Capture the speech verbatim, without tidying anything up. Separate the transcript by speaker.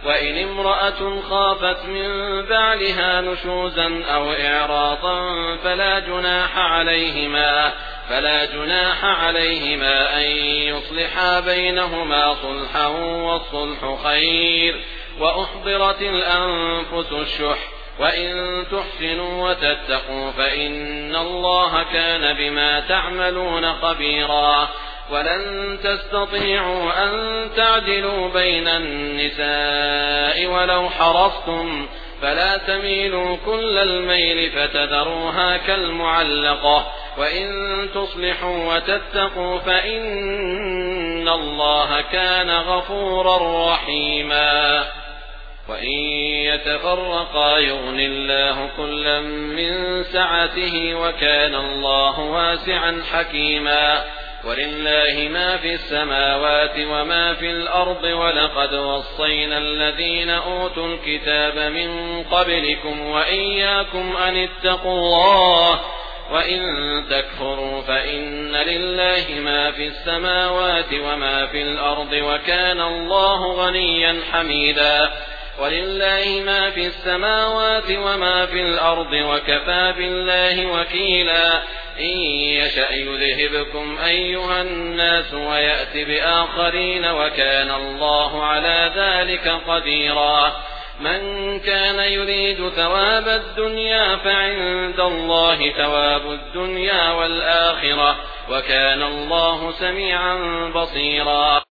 Speaker 1: وإن امرأة خافت من بعلها نشوزا أو إعراضا فلا جناح عليهما فلا جناح عليهما أن يصلحا بينهما صلحا والصلح خير وأحضرت الأنفس الشح وإن تحسنوا وتتقوا فإن الله كان بما تعملون خبيرا ولن تستطيعوا أن تعدلوا بين النساء ولو حرصتم فلا تميلوا كل الميل فتذروها كالمعلقة وإن تصلحوا وتتقوا فإن الله كان غفورا رحيما وإن يتفرقا يغن الله كلا من سعته وكان الله واسعا حكيما ولله ما في السماوات وما في الأرض ولقد وصينا الذين أوتوا الكتاب من قبلكم وإياكم أن اتقوا الله وإن تكفروا فإن لله ما في السماوات وما في الأرض وكان الله غنيا حميدا ولله ما في السماوات وما في الأرض وكفى بالله وكيلا إن يشأ يذهبكم أيها الناس ويأت بآخرين وكان الله على ذلك قديرا من كان يريد ثواب الدنيا فعند الله ثواب الدنيا والآخرة وكان الله سميعا بصيرا